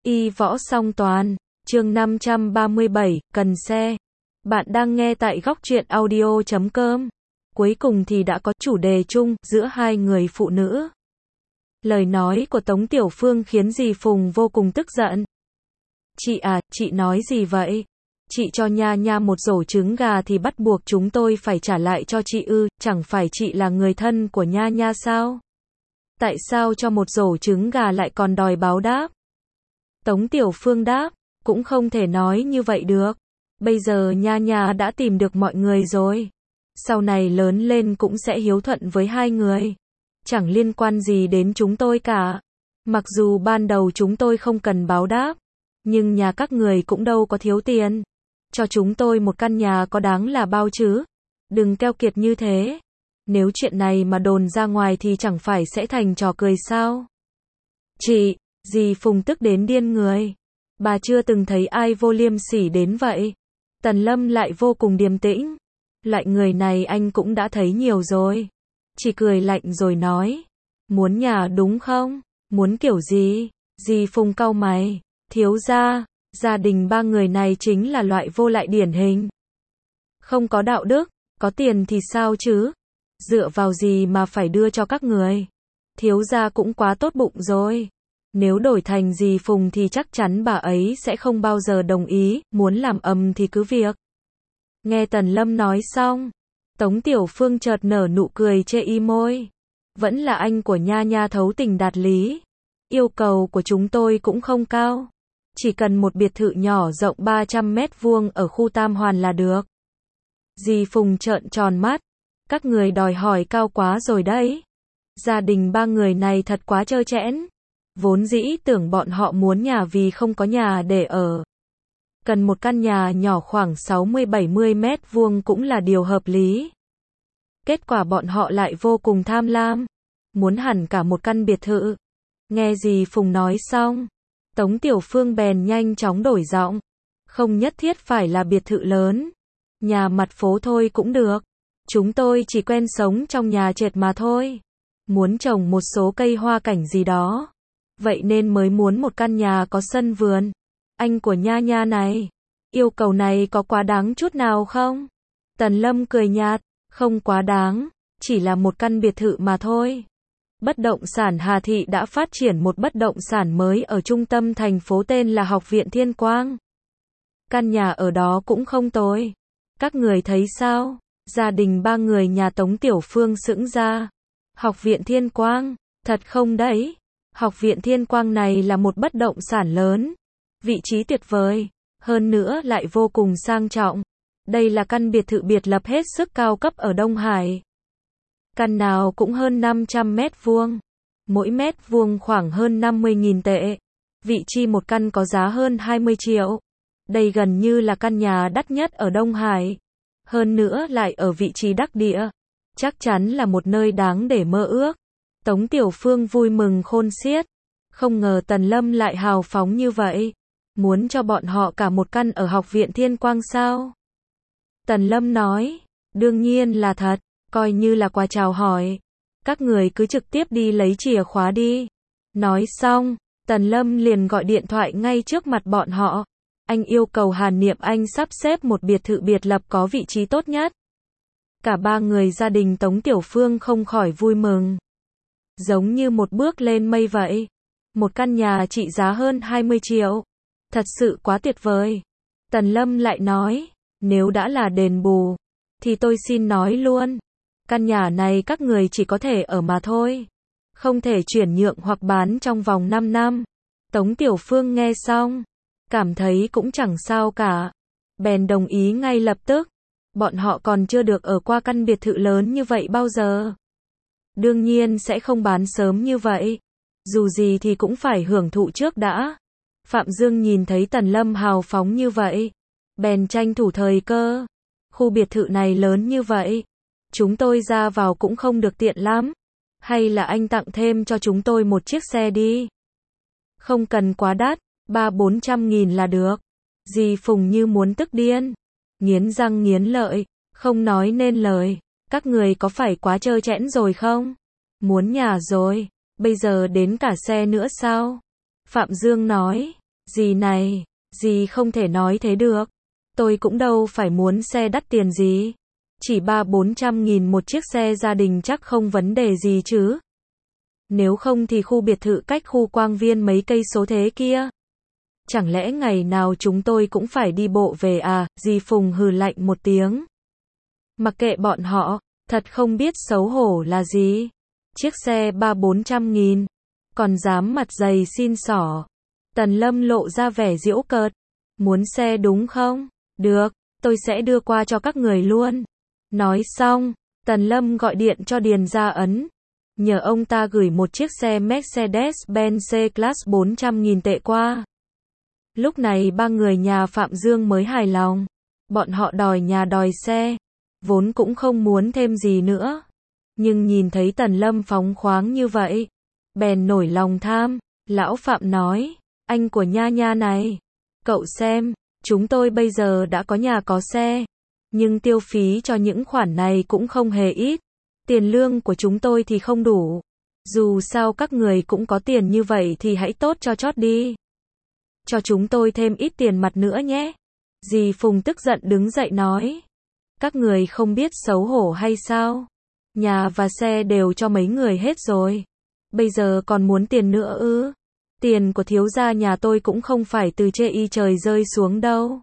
Y võ song toàn, chương 537, cần xe. Bạn đang nghe tại góc truyện audio.com. Cuối cùng thì đã có chủ đề chung giữa hai người phụ nữ. Lời nói của Tống Tiểu Phương khiến dì Phùng vô cùng tức giận. Chị à, chị nói gì vậy? Chị cho Nha Nha một rổ trứng gà thì bắt buộc chúng tôi phải trả lại cho chị ư, chẳng phải chị là người thân của Nha Nha sao? Tại sao cho một rổ trứng gà lại còn đòi báo đáp? Tống Tiểu Phương đáp, cũng không thể nói như vậy được. Bây giờ Nha Nha đã tìm được mọi người rồi. Sau này lớn lên cũng sẽ hiếu thuận với hai người. Chẳng liên quan gì đến chúng tôi cả. Mặc dù ban đầu chúng tôi không cần báo đáp, nhưng nhà các người cũng đâu có thiếu tiền. Cho chúng tôi một căn nhà có đáng là bao chứ? Đừng keo kiệt như thế. Nếu chuyện này mà đồn ra ngoài thì chẳng phải sẽ thành trò cười sao? Chị, dì Phùng tức đến điên người. Bà chưa từng thấy ai vô liêm sỉ đến vậy. Tần Lâm lại vô cùng điềm tĩnh. Loại người này anh cũng đã thấy nhiều rồi. Chỉ cười lạnh rồi nói. Muốn nhà đúng không? Muốn kiểu gì? Dì Phùng cau mày. Thiếu gia, gia đình ba người này chính là loại vô lại điển hình. Không có đạo đức, có tiền thì sao chứ? Dựa vào gì mà phải đưa cho các người? Thiếu gia cũng quá tốt bụng rồi. Nếu đổi thành dì Phùng thì chắc chắn bà ấy sẽ không bao giờ đồng ý, muốn làm ầm thì cứ việc. Nghe Tần Lâm nói xong, Tống Tiểu Phương chợt nở nụ cười chê y môi. Vẫn là anh của Nha Nha thấu tình đạt lý. Yêu cầu của chúng tôi cũng không cao. Chỉ cần một biệt thự nhỏ rộng 300 mét vuông ở khu Tam Hoàn là được. Dì Phùng trợn tròn mắt. Các người đòi hỏi cao quá rồi đấy. Gia đình ba người này thật quá trơ trẽn. Vốn dĩ tưởng bọn họ muốn nhà vì không có nhà để ở. Cần một căn nhà nhỏ khoảng 60-70 mét vuông cũng là điều hợp lý. Kết quả bọn họ lại vô cùng tham lam. Muốn hẳn cả một căn biệt thự. Nghe dì Phùng nói xong, Tống Tiểu Phương bèn nhanh chóng đổi giọng. Không nhất thiết phải là biệt thự lớn. Nhà mặt phố thôi cũng được. Chúng tôi chỉ quen sống trong nhà trệt mà thôi. Muốn trồng một số cây hoa cảnh gì đó. Vậy nên mới muốn một căn nhà có sân vườn. Anh của Nha Nha này, yêu cầu này có quá đáng chút nào không? Tần Lâm cười nhạt, không quá đáng, chỉ là một căn biệt thự mà thôi. Bất động sản Hà Thị đã phát triển một bất động sản mới ở trung tâm thành phố tên là Học viện Thiên Quang. Căn nhà ở đó cũng không tồi. Các người thấy sao? Gia đình ba người nhà Tống Tiểu Phương sững ra. Học viện Thiên Quang, thật không đấy? Học viện Thiên Quang này là một bất động sản lớn. Vị trí tuyệt vời. Hơn nữa lại vô cùng sang trọng. Đây là căn biệt thự biệt lập hết sức cao cấp ở Đông Hải. Căn nào cũng hơn 500 mét vuông. Mỗi mét vuông khoảng hơn 50.000 tệ. Vị chi một căn có giá hơn 20 triệu. Đây gần như là căn nhà đắt nhất ở Đông Hải. Hơn nữa lại ở vị trí đắc địa. Chắc chắn là một nơi đáng để mơ ước. Tống Tiểu Phương vui mừng khôn xiết. Không ngờ Tần Lâm lại hào phóng như vậy. Muốn cho bọn họ cả một căn ở Học viện Thiên Quang sao? Tần Lâm nói, đương nhiên là thật, coi như là quà chào hỏi. Các người cứ trực tiếp đi lấy chìa khóa đi. Nói xong, Tần Lâm liền gọi điện thoại ngay trước mặt bọn họ. Anh yêu cầu Hàn Niệm Anh sắp xếp một biệt thự biệt lập có vị trí tốt nhất. Cả ba người gia đình Tống Tiểu Phương không khỏi vui mừng. Giống như một bước lên mây vậy. Một căn nhà trị giá hơn 20 triệu. Thật sự quá tuyệt vời. Tần Lâm lại nói, nếu đã là đền bù, thì tôi xin nói luôn. Căn nhà này các người chỉ có thể ở mà thôi. Không thể chuyển nhượng hoặc bán trong vòng 5 năm. Tống Tiểu Phương nghe xong, cảm thấy cũng chẳng sao cả. Bèn đồng ý ngay lập tức. Bọn họ còn chưa được ở qua căn biệt thự lớn như vậy bao giờ. Đương nhiên sẽ không bán sớm như vậy. Dù gì thì cũng phải hưởng thụ trước đã. Phạm Dương nhìn thấy Tần Lâm hào phóng như vậy. Bèn tranh thủ thời cơ. Khu biệt thự này lớn như vậy. Chúng tôi ra vào cũng không được tiện lắm. Hay là anh tặng thêm cho chúng tôi một chiếc xe đi. Không cần quá đắt, 300-400 nghìn là được. Dì Phùng như muốn tức điên. Nghiến răng nghiến lợi, không nói nên lời. Các người có phải quá trơ trẽn rồi không? Muốn nhà rồi, bây giờ đến cả xe nữa sao? Phạm Dương nói, Dì này, dì không thể nói thế được. Tôi cũng đâu phải muốn xe đắt tiền gì. Chỉ 300-400 nghìn một chiếc xe gia đình chắc không vấn đề gì chứ. Nếu không thì khu biệt thự cách khu Quang Viên mấy cây số thế kia. Chẳng lẽ ngày nào chúng tôi cũng phải đi bộ về à, dì Phùng hừ lạnh một tiếng. Mặc kệ bọn họ, thật không biết xấu hổ là gì. Chiếc xe 300-400 nghìn, còn dám mặt dày xin xỏ. Tần Lâm lộ ra vẻ giễu cợt. Muốn xe đúng không? Được, tôi sẽ đưa qua cho các người luôn. Nói xong, Tần Lâm gọi điện cho Điền Gia Ấn. Nhờ ông ta gửi một chiếc xe Mercedes-Benz C-Class 400.000 tệ qua. Lúc này ba người nhà Phạm Dương mới hài lòng. Bọn họ đòi nhà đòi xe, vốn cũng không muốn thêm gì nữa. Nhưng nhìn thấy Tần Lâm phóng khoáng như vậy, bèn nổi lòng tham. Lão Phạm nói, anh của Nha Nha này, cậu xem, chúng tôi bây giờ đã có nhà có xe, nhưng tiêu phí cho những khoản này cũng không hề ít. Tiền lương của chúng tôi thì không đủ. Dù sao các người cũng có tiền như vậy thì hãy tốt cho chót đi. Cho chúng tôi thêm ít tiền mặt nữa nhé. Dì Phùng tức giận đứng dậy nói. Các người không biết xấu hổ hay sao? Nhà và xe đều cho mấy người hết rồi. Bây giờ còn muốn tiền nữa ư? Tiền của thiếu gia nhà tôi cũng không phải từ trên trời rơi xuống đâu.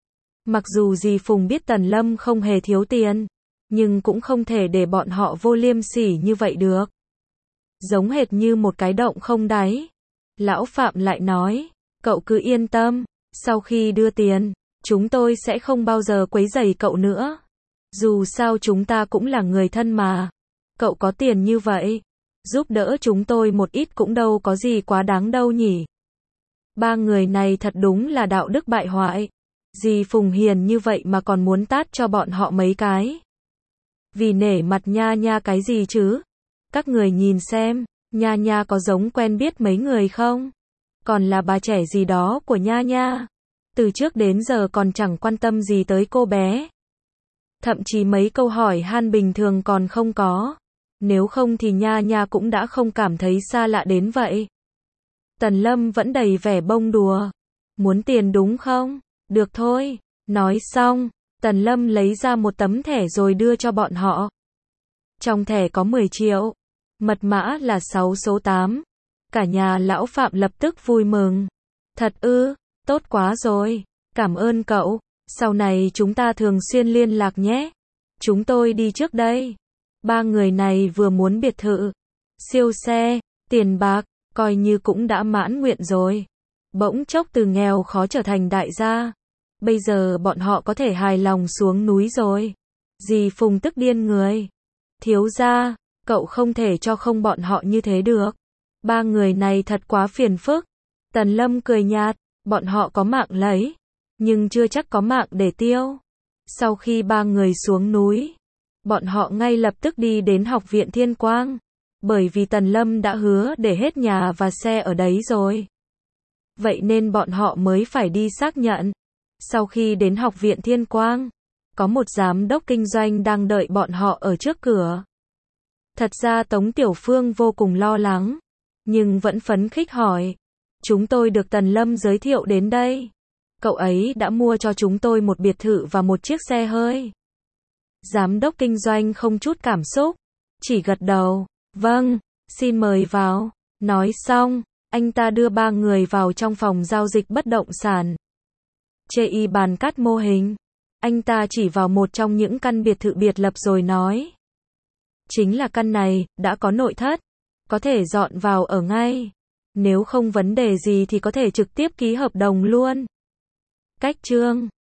Mặc dù dì Phùng biết Tần Lâm không hề thiếu tiền, nhưng cũng không thể để bọn họ vô liêm sỉ như vậy được. Giống hệt như một cái động không đáy. Lão Phạm lại nói, cậu cứ yên tâm, sau khi đưa tiền, chúng tôi sẽ không bao giờ quấy rầy cậu nữa. Dù sao chúng ta cũng là người thân mà. Cậu có tiền như vậy, giúp đỡ chúng tôi một ít cũng đâu có gì quá đáng đâu nhỉ. Ba người này thật đúng là đạo đức bại hoại. Dì Phùng hiền như vậy mà còn muốn tát cho bọn họ mấy cái. Vì nể mặt Nha Nha cái gì chứ? Các người nhìn xem, Nha Nha có giống quen biết mấy người không? Còn là bà trẻ gì đó của Nha Nha. Từ trước đến giờ còn chẳng quan tâm gì tới cô bé. Thậm chí mấy câu hỏi han bình thường còn không có. Nếu không thì Nha Nha cũng đã không cảm thấy xa lạ đến vậy. Tần Lâm vẫn đầy vẻ bông đùa. Muốn tiền đúng không? Được thôi. Nói xong, Tần Lâm lấy ra một tấm thẻ rồi đưa cho bọn họ. Trong thẻ có 10 triệu. Mật mã là 6 số 8. Cả nhà lão Phạm lập tức vui mừng. Thật ư, tốt quá rồi. Cảm ơn cậu. Sau này chúng ta thường xuyên liên lạc nhé. Chúng tôi đi trước đây. Ba người này vừa muốn biệt thự, siêu xe, tiền bạc, coi như cũng đã mãn nguyện rồi. Bỗng chốc từ nghèo khó trở thành đại gia. Bây giờ bọn họ có thể hài lòng xuống núi rồi. Dì Phùng tức điên người. Thiếu gia, cậu không thể cho không bọn họ như thế được. Ba người này thật quá phiền phức. Tần Lâm cười nhạt, bọn họ có mạng lấy, nhưng chưa chắc có mạng để tiêu. Sau khi ba người xuống núi, bọn họ ngay lập tức đi đến học viện Thiên Quang. Bởi vì Tần Lâm đã hứa để hết nhà và xe ở đấy rồi. Vậy nên bọn họ mới phải đi xác nhận. Sau khi đến học viện Thiên Quang, có một giám đốc kinh doanh đang đợi bọn họ ở trước cửa. Thật ra Tống Tiểu Phương vô cùng lo lắng, nhưng vẫn phấn khích hỏi. Chúng tôi được Tần Lâm giới thiệu đến đây. Cậu ấy đã mua cho chúng tôi một biệt thự và một chiếc xe hơi. Giám đốc kinh doanh không chút cảm xúc, chỉ gật đầu. Vâng, xin mời vào. Nói xong, anh ta đưa ba người vào trong phòng giao dịch bất động sản. Chê bàn cắt mô hình. Anh ta chỉ vào một trong những căn biệt thự biệt lập rồi nói. Chính là căn này, đã có nội thất. Có thể dọn vào ở ngay. Nếu không vấn đề gì thì có thể trực tiếp ký hợp đồng luôn. Cách chương